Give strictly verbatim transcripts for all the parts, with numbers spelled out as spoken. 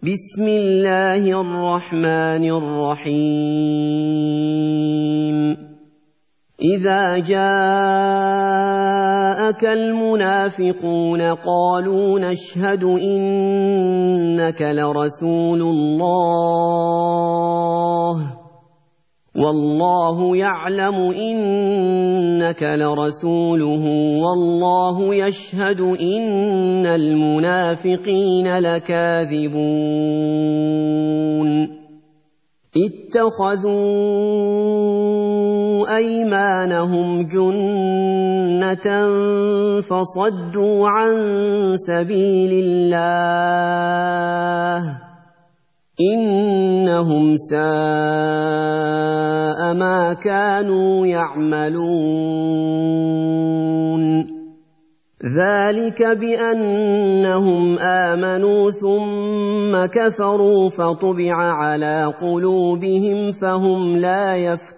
بسم الله الرحمن الرحيم إذا جاءك المنافقون قالوا نشهد إنك لرسول الله والله يعلم إنك لرسوله والله يشهد إن المنافقين لكاذبون اتخذوا أيمانهم جنة فصدوا عن سبيل الله إنهم ساء ما كانوا يعملون ذلك بأنهم آمنوا ثم كفروا فطبع على قلوبهم فهم لا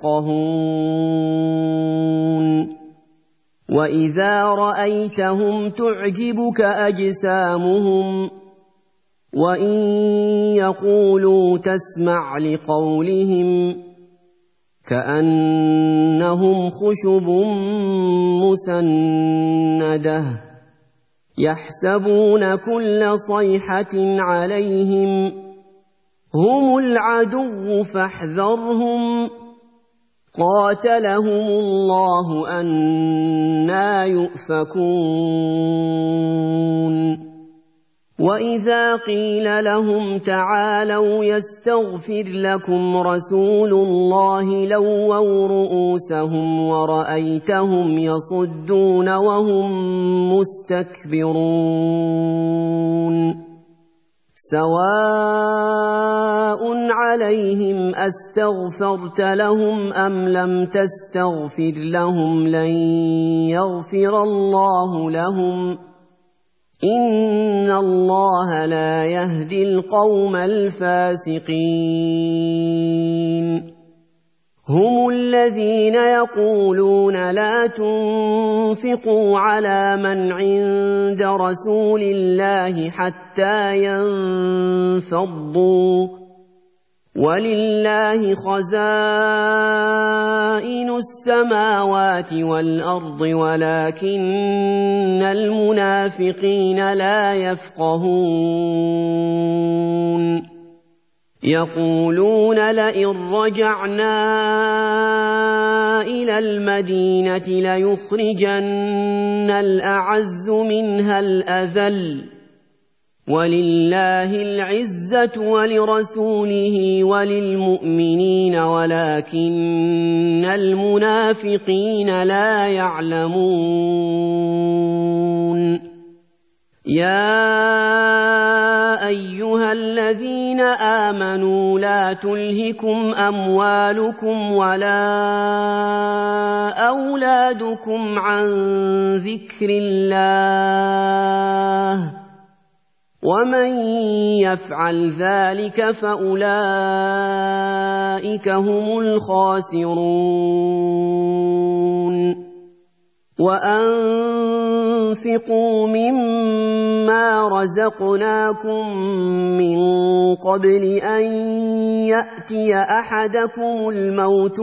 يفقهون وإذا رأيتهم تعجبك أجسامهم وإن يقولوا تسمع لقولهم كأنهم خشب مسندة يحسبون كل صيحة عليهم هم العدو فاحذرهم قاتلهم الله أنى يؤفكون وإذا قيل لهم تعالوا يستغفر لكم رسول الله لووا رؤوسهم ورأيتهم يصدون وهم مستكبرون سواء عليهم أستغفرت لهم أم لم تستغفر لهم لن يغفر الله لهم إن الله لا يهدي القوم الفاسقين هم الذين يقولون لا تنفقوا على من عند رسول الله حتى ينفضوا ولله خزائن السماوات والأرض ولكن المنافقين لا يفقهون يقولون لئن رجعنا إلى المدينة ليخرجن الأعز منها الأذل ولله العزة ولرسوله وللمؤمنين ولكن المنافقين لا يعلمون يا أيها الذين آمنوا لا تلهكم أموالكم ولا أولادكم عن ذكر الله ومن يفعل ذلك فأولئك هم الخاسرون وأنفقوا مما رزقناكم من قبل أن يأتي أحدكم الموت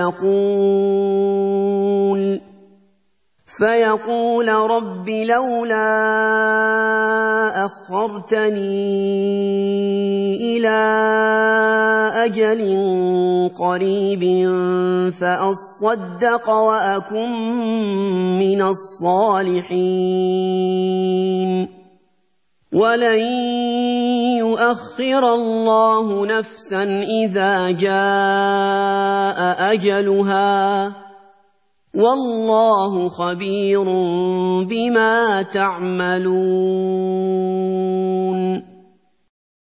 فيقول فيقول رب لولا أخرتني إلى أجل قريب فأصدق وأكن من الصالحين ولن يؤخر الله نفسا إذا جاء أجلها والله خبير بما تعملون